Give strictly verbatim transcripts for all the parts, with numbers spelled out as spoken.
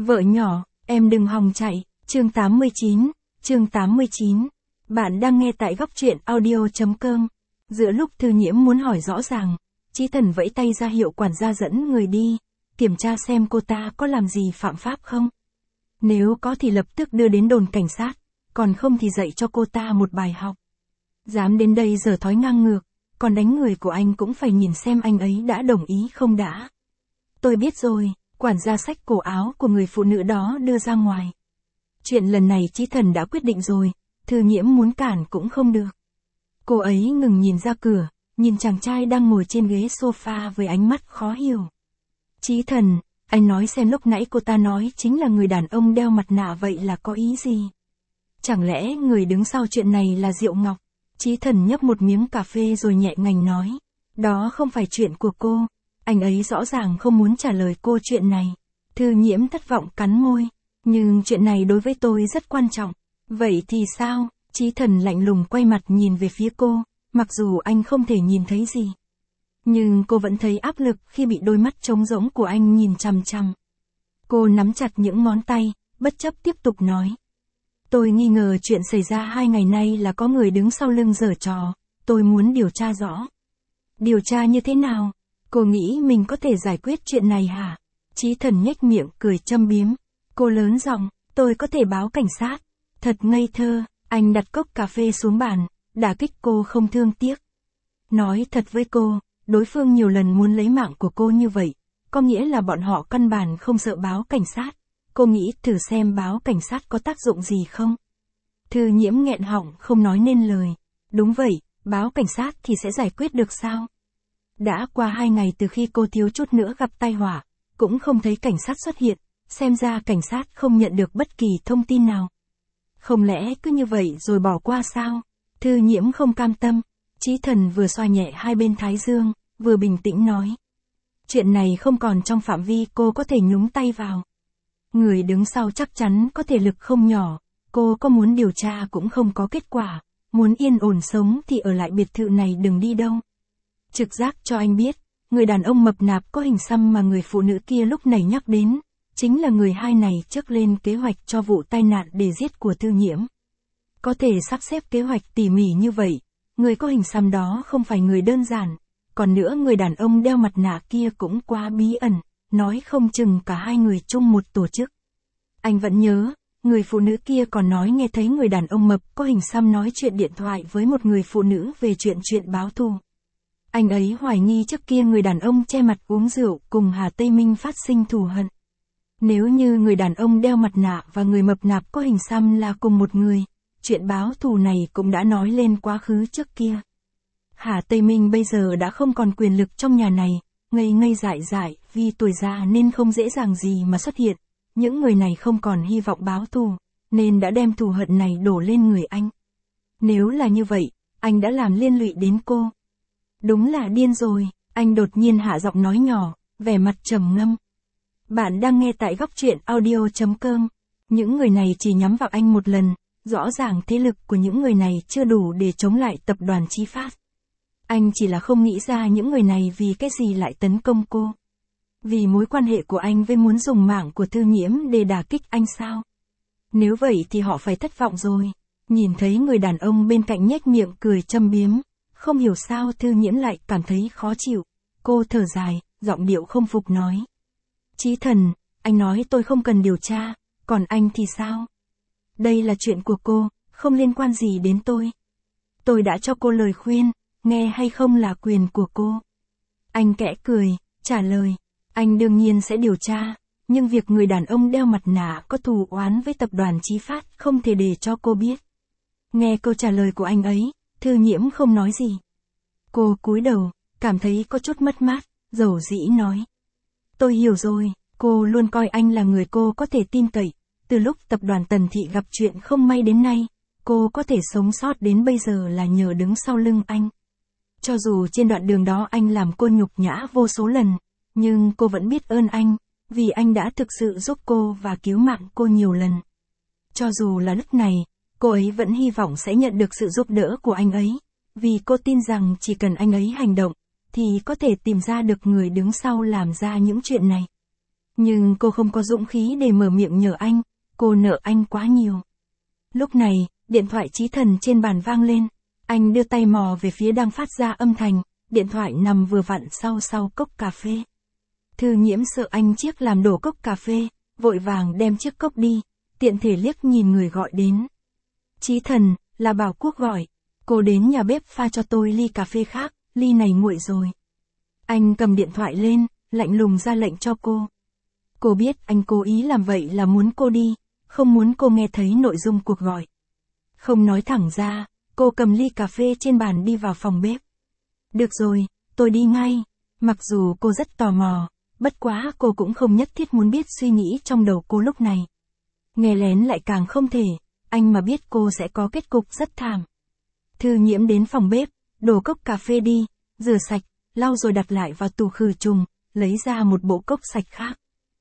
Vợ nhỏ, em đừng hòng chạy, chương tám mươi chín, chương tám mươi chín. Bạn đang nghe tại góc truyện audio.com. Giữa lúc Thư Nhiễm muốn hỏi rõ ràng, Chí Thần vẫy tay ra hiệu quản gia dẫn người đi, kiểm tra xem cô ta có làm gì phạm pháp không. Nếu có thì lập tức đưa đến đồn cảnh sát, còn không thì dạy cho cô ta một bài học. Dám đến đây giờ thói ngang ngược, còn đánh người của anh cũng phải nhìn xem anh ấy đã đồng ý không đã. Tôi biết rồi, quản gia xách cổ áo của người phụ nữ đó đưa ra ngoài. Chuyện lần này Chí Thần đã quyết định rồi, Thư Nhiễm muốn cản cũng không được. Cô ấy ngừng nhìn ra cửa, nhìn chàng trai đang ngồi trên ghế sofa với ánh mắt khó hiểu. Chí Thần, anh nói xem lúc nãy cô ta nói chính là người đàn ông đeo mặt nạ vậy là có ý gì? Chẳng lẽ người đứng sau chuyện này là Diệu Ngọc? Chí Thần nhấp một miếng cà phê rồi nhẹ nhàng nói. Đó không phải chuyện của cô. Anh ấy rõ ràng không muốn trả lời cô chuyện này. Thư Nhiễm thất vọng cắn môi. Nhưng chuyện này đối với tôi rất quan trọng. Vậy thì sao? Chí Thần lạnh lùng quay mặt nhìn về phía cô, mặc dù anh không thể nhìn thấy gì. Nhưng cô vẫn thấy áp lực khi bị đôi mắt trống rỗng của anh nhìn chằm chằm. Cô nắm chặt những ngón tay, bất chấp tiếp tục nói. Tôi nghi ngờ chuyện xảy ra hai ngày nay là có người đứng sau lưng giở trò, tôi muốn điều tra rõ. Điều tra như thế nào? Cô nghĩ mình có thể giải quyết chuyện này hả? Chí Thần nhếch miệng cười châm biếm. Cô lớn giọng, tôi có thể báo cảnh sát. Thật ngây thơ, anh đặt cốc cà phê xuống bàn, đả kích cô không thương tiếc. Nói thật với cô, đối phương nhiều lần muốn lấy mạng của cô như vậy, có nghĩa là bọn họ căn bản không sợ báo cảnh sát. Cô nghĩ thử xem báo cảnh sát có tác dụng gì không? Thư Nhiễm nghẹn họng không nói nên lời. Đúng vậy, báo cảnh sát thì sẽ giải quyết được sao? Đã qua hai ngày từ khi cô thiếu chút nữa gặp tai họa, cũng không thấy cảnh sát xuất hiện, xem ra cảnh sát không nhận được bất kỳ thông tin nào. Không lẽ cứ như vậy rồi bỏ qua sao? Thư Nhiễm không cam tâm. Chí Thần vừa xoa nhẹ hai bên thái dương, vừa bình tĩnh nói. Chuyện này không còn trong phạm vi cô có thể nhúng tay vào. Người đứng sau chắc chắn có thể lực không nhỏ, cô có muốn điều tra cũng không có kết quả, muốn yên ổn sống thì ở lại biệt thự này đừng đi đâu. Trực giác cho anh biết, người đàn ông mập nạp có hình xăm mà người phụ nữ kia lúc này nhắc đến, chính là người hai này trước lên kế hoạch cho vụ tai nạn để giết của Thư Nhiễm. Có thể sắp xếp kế hoạch tỉ mỉ như vậy, người có hình xăm đó không phải người đơn giản, còn nữa người đàn ông đeo mặt nạ kia cũng quá bí ẩn. Nói không chừng cả hai người chung một tổ chức. Anh vẫn nhớ, người phụ nữ kia còn nói nghe thấy người đàn ông mập có hình xăm nói chuyện điện thoại với một người phụ nữ về chuyện chuyện báo thù. Anh ấy hoài nghi trước kia người đàn ông che mặt uống rượu cùng Hà Tây Minh phát sinh thù hận. Nếu như người đàn ông đeo mặt nạ và người mập nạp có hình xăm là cùng một người, chuyện báo thù này cũng đã nói lên quá khứ trước kia. Hà Tây Minh bây giờ đã không còn quyền lực trong nhà này. Ngây ngây dại dại, vì tuổi già nên không dễ dàng gì mà xuất hiện. Những người này không còn hy vọng báo thù, nên đã đem thù hận này đổ lên người anh. Nếu là như vậy, anh đã làm liên lụy đến cô. Đúng là điên rồi, anh đột nhiên hạ giọng nói nhỏ, vẻ mặt trầm ngâm. Bạn đang nghe tại góc truyện audio.com. Những người này chỉ nhắm vào anh một lần, rõ ràng thế lực của những người này chưa đủ để chống lại tập đoàn Chí Phát. Anh chỉ là không nghĩ ra những người này vì cái gì lại tấn công cô. Vì mối quan hệ của anh với muốn dùng mạng của Thư Nhiễm để đả kích anh sao? Nếu vậy thì họ phải thất vọng rồi. Nhìn thấy người đàn ông bên cạnh nhếch miệng cười châm biếm. Không hiểu sao Thư Nhiễm lại cảm thấy khó chịu. Cô thở dài, giọng điệu không phục nói. Chí Thần, anh nói tôi không cần điều tra, còn anh thì sao? Đây là chuyện của cô, không liên quan gì đến tôi. Tôi đã cho cô lời khuyên. Nghe hay không là quyền của cô. Anh khẽ cười, trả lời. Anh đương nhiên sẽ điều tra, nhưng việc người đàn ông đeo mặt nạ có thù oán với tập đoàn Chí Phát không thể để cho cô biết. Nghe câu trả lời của anh ấy, Thư Nhiễm không nói gì. Cô cúi đầu, cảm thấy có chút mất mát, dầu dĩ nói. Tôi hiểu rồi, cô luôn coi anh là người cô có thể tin cậy. Từ lúc tập đoàn Tần Thị gặp chuyện không may đến nay, cô có thể sống sót đến bây giờ là nhờ đứng sau lưng anh. Cho dù trên đoạn đường đó anh làm cô nhục nhã vô số lần, nhưng cô vẫn biết ơn anh, vì anh đã thực sự giúp cô và cứu mạng cô nhiều lần. Cho dù là lúc này, cô ấy vẫn hy vọng sẽ nhận được sự giúp đỡ của anh ấy, vì cô tin rằng chỉ cần anh ấy hành động, thì có thể tìm ra được người đứng sau làm ra những chuyện này. Nhưng cô không có dũng khí để mở miệng nhờ anh, cô nợ anh quá nhiều. Lúc này, điện thoại Chí Thần trên bàn vang lên. Anh đưa tay mò về phía đang phát ra âm thanh, điện thoại nằm vừa vặn sau sau cốc cà phê. Thư Nhiễm sợ anh chiếc làm đổ cốc cà phê, vội vàng đem chiếc cốc đi, tiện thể liếc nhìn người gọi đến. Chí Thần, là Bảo Quốc gọi. Cô đến nhà bếp pha cho tôi ly cà phê khác, ly này nguội rồi. Anh cầm điện thoại lên, lạnh lùng ra lệnh cho cô. Cô biết anh cố ý làm vậy là muốn cô đi, không muốn cô nghe thấy nội dung cuộc gọi. Không nói thẳng ra, cô cầm ly cà phê trên bàn đi vào phòng bếp. Được rồi, tôi đi ngay. Mặc dù cô rất tò mò, bất quá cô cũng không nhất thiết muốn biết suy nghĩ trong đầu cô lúc này. Nghe lén lại càng không thể, anh mà biết cô sẽ có kết cục rất thảm. Thư Nhiễm đến phòng bếp, đổ cốc cà phê đi, rửa sạch, lau rồi đặt lại vào tủ khử trùng, lấy ra một bộ cốc sạch khác.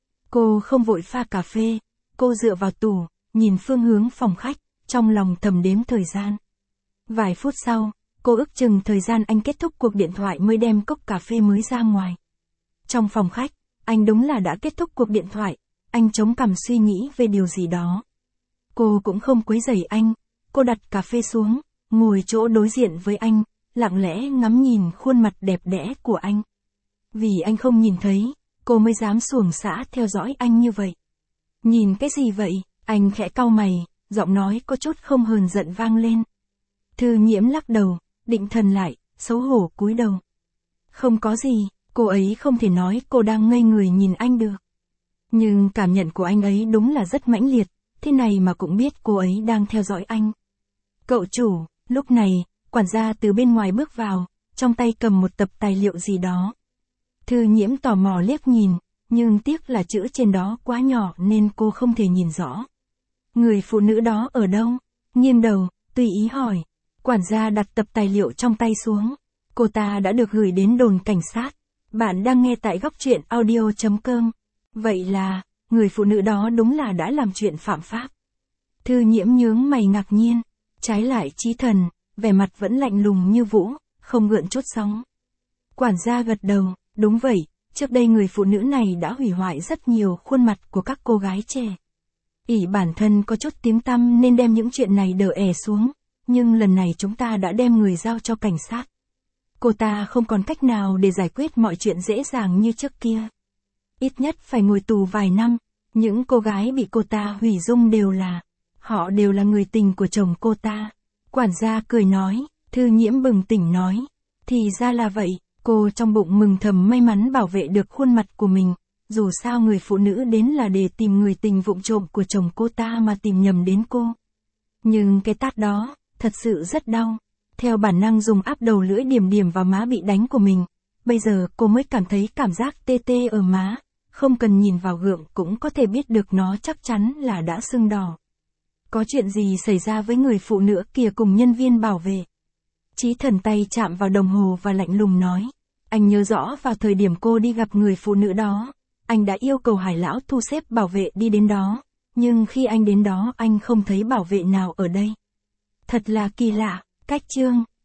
Cô không vội pha cà phê, cô dựa vào tủ, nhìn phương hướng phòng khách, trong lòng thầm đếm thời gian. Vài phút sau, cô ước chừng thời gian anh kết thúc cuộc điện thoại mới đem cốc cà phê mới ra ngoài. Trong phòng khách, anh đúng là đã kết thúc cuộc điện thoại, anh chống cằm suy nghĩ về điều gì đó. Cô cũng không quấy rầy anh, cô đặt cà phê xuống, ngồi chỗ đối diện với anh, lặng lẽ ngắm nhìn khuôn mặt đẹp đẽ của anh. Vì anh không nhìn thấy, cô mới dám xuồng xã theo dõi anh như vậy. Nhìn cái gì vậy? Anh khẽ cau mày, giọng nói có chút không hờn giận vang lên. Thư Nhiễm lắc đầu, định thần lại, xấu hổ cúi đầu. Không có gì, cô ấy không thể nói cô đang ngây người nhìn anh được. Nhưng cảm nhận của anh ấy đúng là rất mãnh liệt, thế này mà cũng biết cô ấy đang theo dõi anh. Cậu chủ, lúc này, quản gia từ bên ngoài bước vào, trong tay cầm một tập tài liệu gì đó. Thư Nhiễm tò mò liếc nhìn, nhưng tiếc là chữ trên đó quá nhỏ nên cô không thể nhìn rõ. Người phụ nữ đó ở đâu? Nghiêng đầu, tùy ý hỏi. Quản gia đặt tập tài liệu trong tay xuống. Cô ta đã được gửi đến đồn cảnh sát. Bạn đang nghe tại góc truyện audio chấm com. Vậy là, người phụ nữ đó đúng là đã làm chuyện phạm pháp. Thư Nhiễm nhướng mày ngạc nhiên. Trái lại Chí Thần, vẻ mặt vẫn lạnh lùng như vũ, không gợn chút sóng. Quản gia gật đầu, đúng vậy, trước đây người phụ nữ này đã hủy hoại rất nhiều khuôn mặt của các cô gái trẻ. ỷ bản thân có chút tiếng tăm nên đem những chuyện này đờ ẻ xuống, nhưng lần này chúng ta đã đem người giao cho cảnh sát. Cô ta không còn cách nào để giải quyết mọi chuyện dễ dàng như trước kia. Ít nhất phải ngồi tù vài năm, những cô gái bị cô ta hủy dung đều là, họ đều là người tình của chồng cô ta. Quản gia cười nói, Thư Nhiễm bừng tỉnh nói, thì ra là vậy, cô trong bụng mừng thầm may mắn bảo vệ được khuôn mặt của mình. Dù sao người phụ nữ đến là để tìm người tình vụng trộm của chồng cô ta mà tìm nhầm đến cô. Nhưng cái tát đó, thật sự rất đau. Theo bản năng dùng áp đầu lưỡi điểm điểm vào má bị đánh của mình. Bây giờ cô mới cảm thấy cảm giác tê tê ở má. Không cần nhìn vào gượng cũng có thể biết được nó chắc chắn là đã sưng đỏ. Có chuyện gì xảy ra với người phụ nữ kia cùng nhân viên bảo vệ? Chí Thần tay chạm vào đồng hồ và lạnh lùng nói. Anh nhớ rõ vào thời điểm cô đi gặp người phụ nữ đó. Anh đã yêu cầu Hải lão thu xếp bảo vệ đi đến đó, nhưng khi anh đến đó anh không thấy bảo vệ nào ở đây. Thật là kỳ lạ, cách chương.